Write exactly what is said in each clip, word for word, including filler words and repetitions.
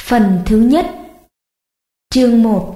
Phần thứ nhất. Chương một.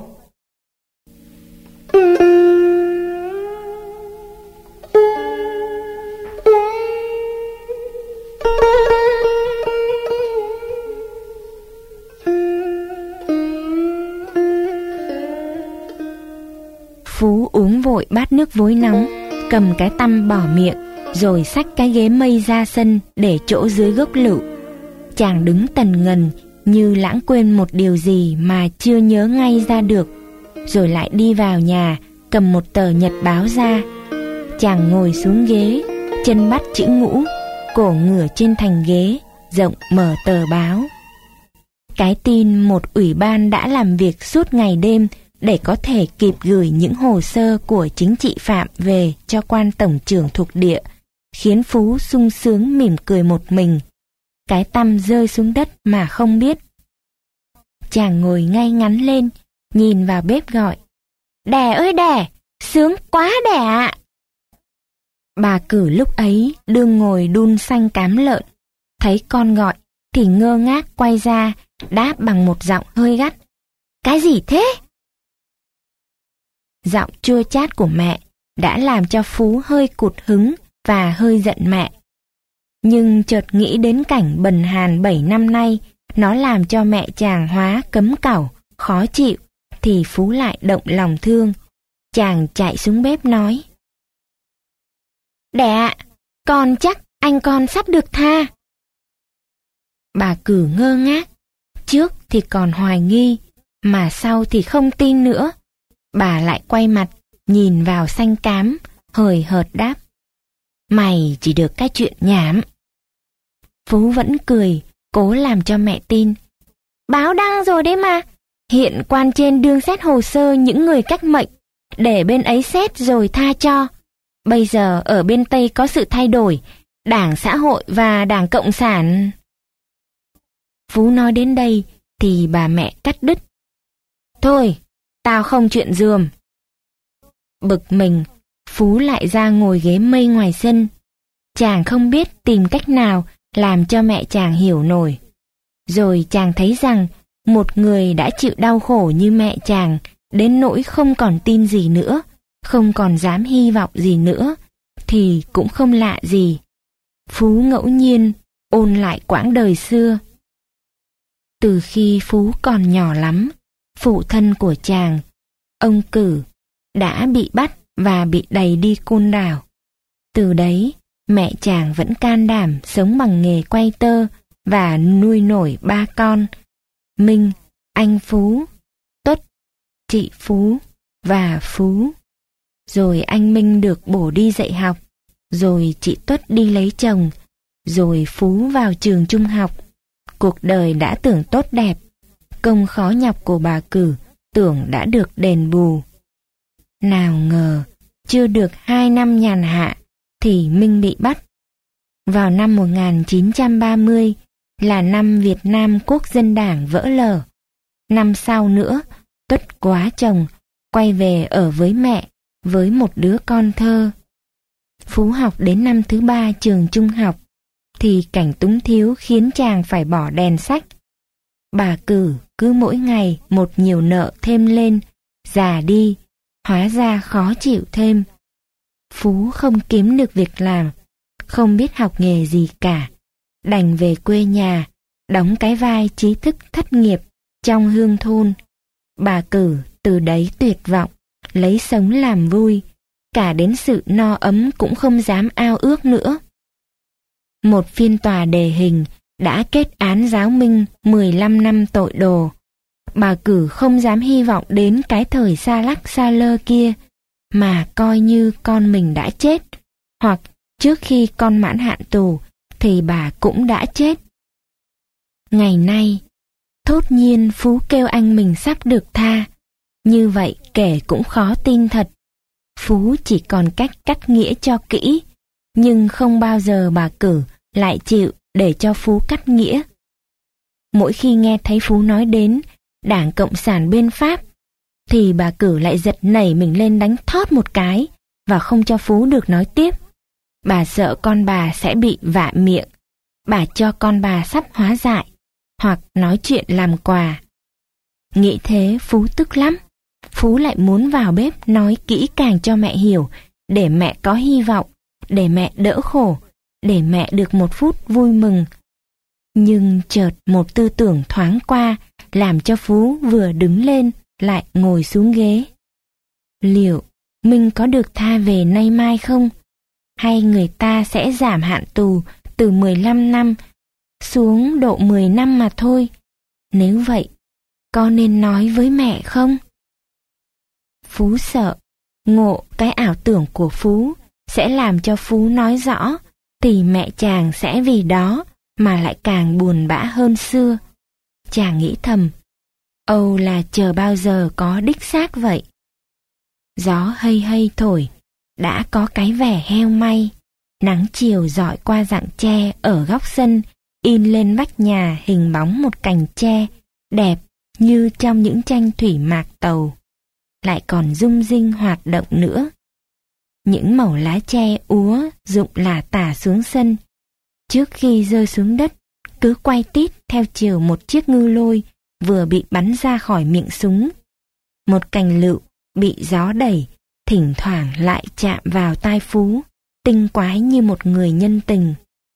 Phú uống vội bát nước vối nóng, cầm cái tăm bỏ miệng, rồi xách cái ghế mây ra sân để chỗ dưới gốc lựu. Chàng đứng tần ngần như lãng quên một điều gì mà chưa nhớ ngay ra được, rồi lại đi vào nhà cầm một tờ nhật báo ra. Chàng ngồi xuống ghế, chân bắt chữ ngũ, cổ ngửa trên thành ghế, rộng mở tờ báo. Cái tin một ủy ban đã làm việc suốt ngày đêm để có thể kịp gửi những hồ sơ của chính trị phạm về cho quan tổng trưởng thuộc địa, khiến Phú sung sướng mỉm cười một mình. Cái tăm rơi xuống đất mà không biết. Chàng ngồi ngay ngắn lên, nhìn vào bếp gọi: "Đẻ ơi đẻ, sướng quá đẻ ạ!" Bà Cử lúc ấy đương ngồi đun xanh cám lợn, thấy con gọi thì ngơ ngác quay ra, đáp bằng một giọng hơi gắt: "Cái gì thế?" Giọng chua chát của mẹ đã làm cho Phú hơi cụt hứng và hơi giận mẹ. Nhưng chợt nghĩ đến cảnh bần hàn bảy năm nay nó làm cho mẹ chàng hóa cấm cẩu, khó chịu, thì Phú lại động lòng thương. Chàng chạy xuống bếp nói: "Đẻ ạ, con chắc anh con sắp được tha." Bà Cử ngơ ngác, trước thì còn hoài nghi, mà sau thì không tin nữa. Bà lại quay mặt, nhìn vào xanh cám, hời hợt đáp: "Mày chỉ được cái chuyện nhảm." Phú vẫn cười, cố làm cho mẹ tin: "Báo đăng rồi đấy mà, hiện quan trên đương xét hồ sơ những người cách mệnh, để bên ấy xét rồi tha cho. Bây giờ ở bên Tây có sự thay đổi, Đảng Xã hội và Đảng Cộng sản..." Phú nói đến đây thì bà mẹ cắt đứt: "Thôi, tao không chuyện dườm." Bực mình, Phú lại ra ngồi ghế mây ngoài sân. Chàng không biết tìm cách nào làm cho mẹ chàng hiểu nổi. Rồi chàng thấy rằng một người đã chịu đau khổ như mẹ chàng đến nỗi không còn tin gì nữa, không còn dám hy vọng gì nữa, thì cũng không lạ gì. Phú ngẫu nhiên ôn lại quãng đời xưa. Từ khi Phú còn nhỏ lắm, phụ thân của chàng, ông Cử, đã bị bắt và bị đày đi Côn Đảo. Từ đấy, mẹ chàng vẫn can đảm sống bằng nghề quay tơ và nuôi nổi ba con: Minh, anh Phú, Tuất, chị Phú và Phú. Rồi anh Minh được bổ đi dạy học, rồi chị Tuất đi lấy chồng, rồi Phú vào trường trung học. Cuộc đời đã tưởng tốt đẹp, công khó nhọc của bà Cử tưởng đã được đền bù. Nào ngờ, chưa được hai năm nhàn hạ thì Minh bị bắt. Vào năm một nghìn chín trăm ba mươi là năm Việt Nam Quốc dân Đảng vỡ lở. Năm sau nữa, Tuất quá chồng, quay về ở với mẹ, với một đứa con thơ. Phú học đến năm thứ ba trường trung học, thì cảnh túng thiếu khiến chàng phải bỏ đèn sách. Bà Cử cứ mỗi ngày một nhiều nợ thêm lên, già đi, hóa ra khó chịu thêm. Phú không kiếm được việc làm, không biết học nghề gì cả, đành về quê nhà, đóng cái vai trí thức thất nghiệp trong hương thôn. Bà Cử từ đấy tuyệt vọng, lấy sống làm vui, cả đến sự no ấm cũng không dám ao ước nữa. Một phiên tòa đề hình đã kết án giáo Minh mười lăm năm tội đồ. Bà Cử không dám hy vọng đến cái thời xa lắc xa lơ kia, mà coi như con mình đã chết, hoặc trước khi con mãn hạn tù thì bà cũng đã chết. Ngày nay, thốt nhiên Phú kêu anh mình sắp được tha. Như vậy kể cũng khó tin thật. Phú chỉ còn cách cắt nghĩa cho kỹ, nhưng không bao giờ bà Cử lại chịu để cho Phú cắt nghĩa. Mỗi khi nghe thấy Phú nói đến Đảng Cộng sản bên Pháp, thì bà Cử lại giật nảy mình lên đánh thót một cái và không cho Phú được nói tiếp. Bà sợ con bà sẽ bị vạ miệng. Bà cho con bà sắp hóa dại, hoặc nói chuyện làm quà. Nghĩ thế Phú tức lắm. Phú lại muốn vào bếp nói kỹ càng cho mẹ hiểu, để mẹ có hy vọng, để mẹ đỡ khổ, để mẹ được một phút vui mừng. Nhưng chợt một tư tưởng thoáng qua, làm cho Phú vừa đứng lên lại ngồi xuống ghế. Liệu mình có được tha về nay mai không? Hay người ta sẽ giảm hạn tù từ mười lăm năm xuống độ mười năm mà thôi? Nếu vậy, có nên nói với mẹ không? Phú sợ, ngộ cái ảo tưởng của Phú sẽ làm cho Phú nói rõ, thì mẹ chàng sẽ vì đó mà lại càng buồn bã hơn xưa. Chàng nghĩ thầm, âu là chờ bao giờ có đích xác vậy. Gió hây hây thổi, đã có cái vẻ heo may. Nắng chiều rọi qua rặng tre ở góc sân, in lên vách nhà hình bóng một cành tre, đẹp như trong những tranh thủy mạc tàu. Lại còn rung rinh hoạt động nữa. Những mẩu lá tre úa rụng lả tả xuống sân. Trước khi rơi xuống đất, cứ quay tít theo chiều một chiếc ngư lôi vừa bị bắn ra khỏi miệng súng. Một cành lựu bị gió đẩy, thỉnh thoảng lại chạm vào tai Phú, tinh quái như một người nhân tình.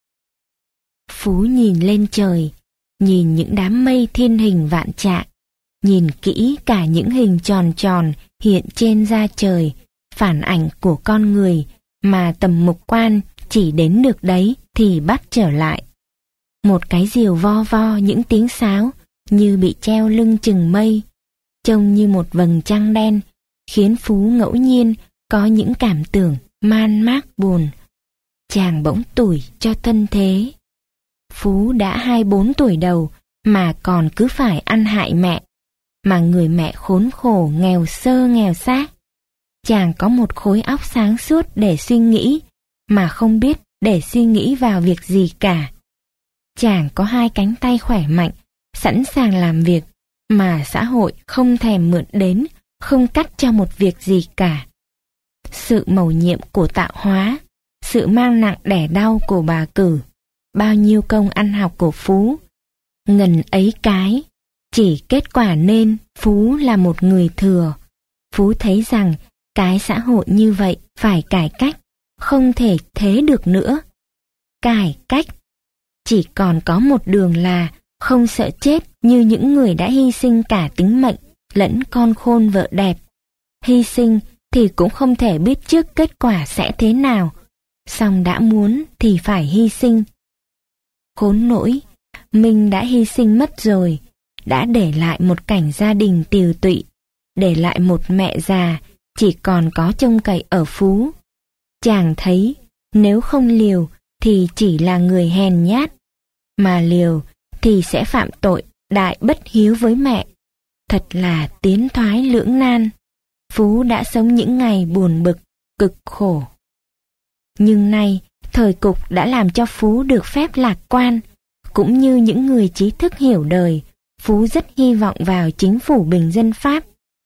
Phú nhìn lên trời, nhìn những đám mây thiên hình vạn trạng, nhìn kỹ cả những hình tròn tròn hiện trên da trời, phản ảnh của con người mà tầm mục quan chỉ đến được đấy thì bắt trở lại. Một cái diều vo vo những tiếng sáo như bị treo lưng chừng mây, trông như một vầng trăng đen, khiến Phú ngẫu nhiên có những cảm tưởng man mác buồn. Chàng bỗng tủi cho thân thế. Phú đã hai bốn tuổi đầu mà còn cứ phải ăn hại mẹ, mà người mẹ khốn khổ nghèo sơ nghèo xác. Chàng có một khối óc sáng suốt để suy nghĩ, mà không biết để suy nghĩ vào việc gì cả. Chàng có hai cánh tay khỏe mạnh, sẵn sàng làm việc, mà xã hội không thèm mượn đến, không cắt cho một việc gì cả. Sự mầu nhiệm của tạo hóa, sự mang nặng đẻ đau của bà Cử, bao nhiêu công ăn học của Phú, ngần ấy cái, chỉ kết quả nên Phú là một người thừa. Phú thấy rằng cái xã hội như vậy phải cải cách, không thể thế được nữa. Cải cách chỉ còn có một đường là không sợ chết như những người đã hy sinh cả tính mệnh lẫn con khôn vợ đẹp. Hy sinh thì cũng không thể biết trước kết quả sẽ thế nào, song đã muốn thì phải hy sinh. Khốn nỗi, mình đã hy sinh mất rồi, đã để lại một cảnh gia đình tiều tụy, để lại một mẹ già chỉ còn có trông cậy ở Phú. Chàng thấy nếu không liều thì chỉ là người hèn nhát, mà liều thì sẽ phạm tội đại bất hiếu với mẹ. Thật là tiến thoái lưỡng nan. Phú đã sống những ngày buồn bực, cực khổ. Nhưng nay, thời cục đã làm cho Phú được phép lạc quan. Cũng như những người trí thức hiểu đời, Phú rất hy vọng vào chính phủ bình dân Pháp.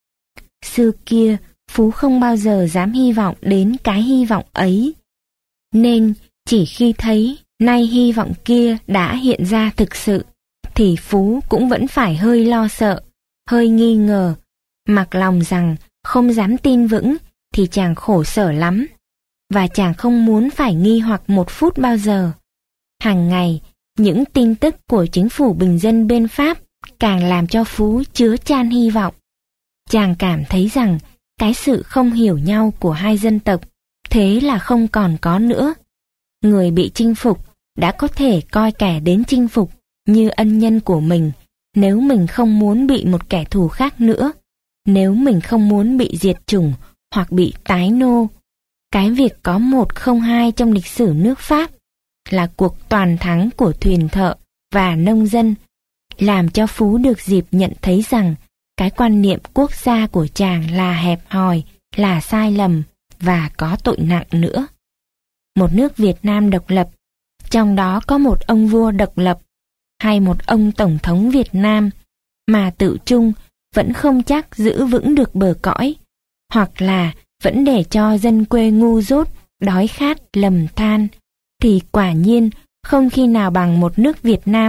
Xưa kia, Phú không bao giờ dám hy vọng đến cái hy vọng ấy. Nên, chỉ khi thấy nay hy vọng kia đã hiện ra thực sự, thì Phú cũng vẫn phải hơi lo sợ, hơi nghi ngờ, mặc lòng rằng không dám tin vững thì chàng khổ sở lắm, và chàng không muốn phải nghi hoặc một phút bao giờ. Hàng ngày, những tin tức của chính phủ bình dân bên Pháp càng làm cho Phú chứa chan hy vọng. Chàng cảm thấy rằng cái sự không hiểu nhau của hai dân tộc thế là không còn có nữa. Người bị chinh phục đã có thể coi kẻ đến chinh phục như ân nhân của mình, nếu mình không muốn bị một kẻ thù khác nữa, nếu mình không muốn bị diệt chủng hoặc bị tái nô. Cái việc có một không hai trong lịch sử nước Pháp là cuộc toàn thắng của thuyền thợ và nông dân, làm cho Phú được dịp nhận thấy rằng cái quan niệm quốc gia của chàng là hẹp hòi, là sai lầm và có tội nặng nữa. Một nước Việt Nam độc lập, trong đó có một ông vua độc lập, hay một ông tổng thống Việt Nam mà tự trung vẫn không chắc giữ vững được bờ cõi, hoặc là vẫn để cho dân quê ngu dốt, đói khát, lầm than, thì quả nhiên không khi nào bằng một nước Việt Nam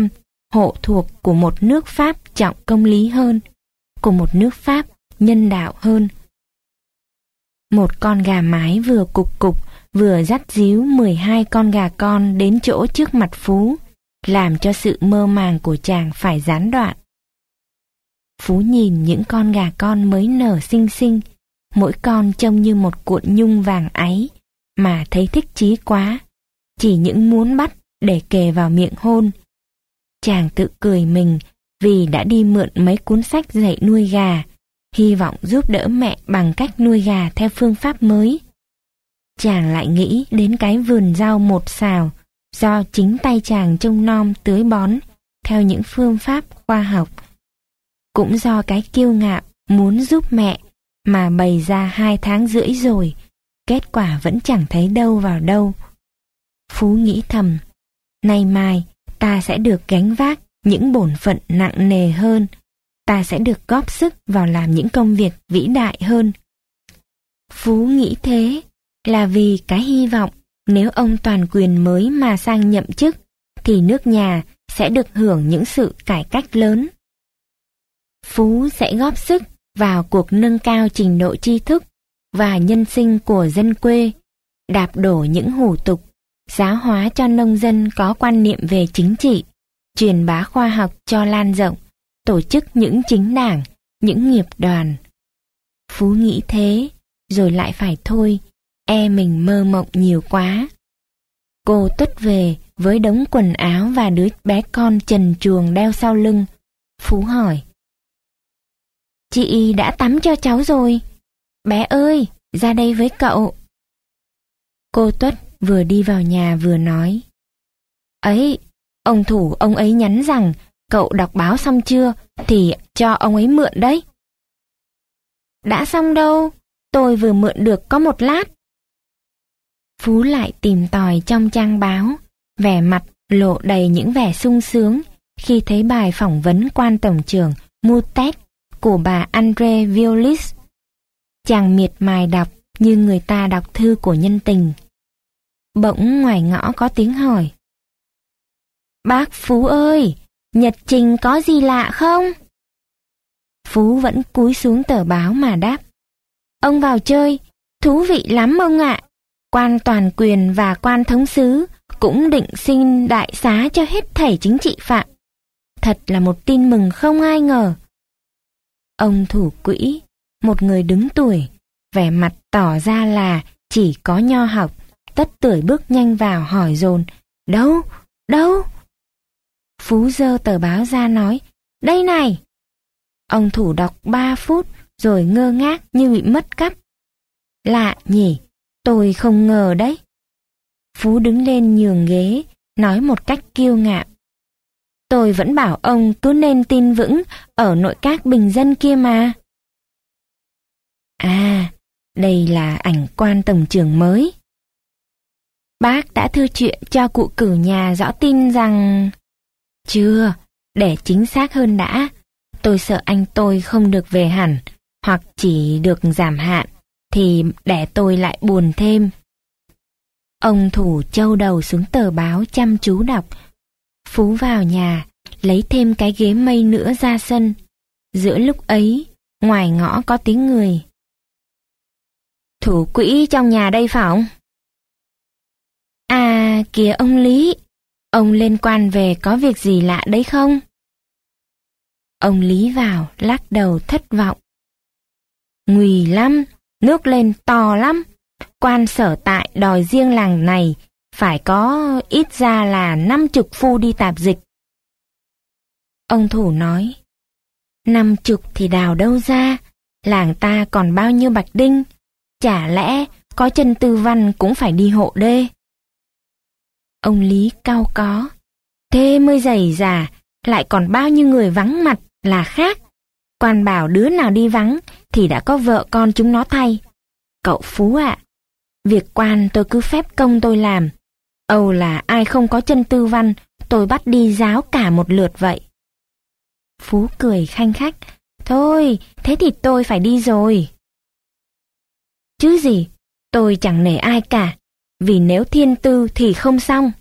hộ thuộc của một nước Pháp trọng công lý hơn, của một nước Pháp nhân đạo hơn. Một con gà mái vừa cục cục, vừa dắt díu mười hai con gà con đến chỗ trước mặt Phú, làm cho sự mơ màng của chàng phải gián đoạn. Phú nhìn những con gà con mới nở xinh xinh, mỗi con trông như một cuộn nhung vàng áy, mà thấy thích chí quá, chỉ những muốn bắt để kề vào miệng hôn. Chàng tự cười mình vì đã đi mượn mấy cuốn sách dạy nuôi gà, hy vọng giúp đỡ mẹ bằng cách nuôi gà theo phương pháp mới. Chàng lại nghĩ đến cái vườn rau một xào do chính tay chàng trông nom tưới bón theo những phương pháp khoa học. Cũng do cái kiêu ngạo muốn giúp mẹ mà bày ra hai tháng rưỡi rồi, kết quả vẫn chẳng thấy đâu vào đâu. Phú nghĩ thầm, nay mai ta sẽ được gánh vác những bổn phận nặng nề hơn, ta sẽ được góp sức vào làm những công việc vĩ đại hơn. Phú nghĩ thế là vì cái hy vọng nếu ông toàn quyền mới mà sang nhậm chức thì nước nhà sẽ được hưởng những sự cải cách lớn. Phú sẽ góp sức vào cuộc nâng cao trình độ tri thức và nhân sinh của dân quê, đạp đổ những hủ tục, giáo hóa cho nông dân có quan niệm về chính trị, truyền bá khoa học cho lan rộng, tổ chức những chính đảng, những nghiệp đoàn. Phú nghĩ thế, rồi lại phải thôi, e mình mơ mộng nhiều quá. Cô Tuất về với đống quần áo và đứa bé con trần truồng đeo sau lưng. Phú hỏi, chị đã tắm cho cháu rồi. Bé ơi, ra đây với cậu. Cô Tuất vừa đi vào nhà vừa nói, ấy, ông Thủ ông ấy nhắn rằng cậu đọc báo xong chưa thì cho ông ấy mượn đấy. Đã xong đâu, tôi vừa mượn được có một lát. Phú lại tìm tòi trong trang báo, vẻ mặt lộ đầy những vẻ sung sướng khi thấy bài phỏng vấn quan tổng trưởng Mutet của bà Andre Violis. Chàng miệt mài đọc như người ta đọc thư của nhân tình. Bỗng ngoài ngõ có tiếng hỏi, bác Phú ơi, nhật trình có gì lạ không? Phú vẫn cúi xuống tờ báo mà đáp, ông vào chơi, thú vị lắm ông ạ. Quan toàn quyền và quan thống sứ cũng định xin đại xá cho hết thảy chính trị phạm. Thật là một tin mừng không ai ngờ. Ông thủ quỹ, một người đứng tuổi, vẻ mặt tỏ ra là chỉ có nho học, tất tưởi bước nhanh vào hỏi dồn, đâu, đâu? Phú giơ tờ báo ra nói, đây này. Ông thủ đọc ba phút rồi ngơ ngác như bị mất cắp. Lạ nhỉ, tôi không ngờ đấy. Phú đứng lên nhường ghế, nói một cách kiêu ngạo. Tôi vẫn bảo ông cứ nên tin vững ở nội các bình dân kia mà. À, đây là ảnh quan tổng trưởng mới. Bác đã thư chuyện cho cụ cử nhà rõ tin rằng... Chưa, để chính xác hơn đã. Tôi sợ anh tôi không được về hẳn, hoặc chỉ được giảm hạn, thì để tôi lại buồn thêm. Ông thủ châu đầu xuống tờ báo chăm chú đọc. Phú vào nhà, lấy thêm cái ghế mây nữa ra sân. Giữa lúc ấy, ngoài ngõ có tiếng người. Thủ quỹ trong nhà đây phải không? À, kìa ông Lý, ông lên quan về có việc gì lạ đấy không? Ông Lý vào, lắc đầu thất vọng. Nguy lắm, nước lên to lắm. Quan sở tại đòi riêng làng này phải có ít ra là năm chục phu đi tạp dịch. Ông thủ nói, năm chục thì đào đâu ra, làng ta còn bao nhiêu bạch đinh, chả lẽ có chân tư văn cũng phải đi hộ đê. Ông Lý cau có, thế mới dày dà, lại còn bao nhiêu người vắng mặt là khác. Quan bảo đứa nào đi vắng thì đã có vợ con chúng nó thay. Cậu Phú ạ, việc quan tôi cứ phép công tôi làm. Âu là ai không có chân tư văn, tôi bắt đi giáo cả một lượt vậy. Phú cười khanh khách, thôi, thế thì tôi phải đi rồi. Chứ gì, tôi chẳng nể ai cả, vì nếu thiên tư thì không xong.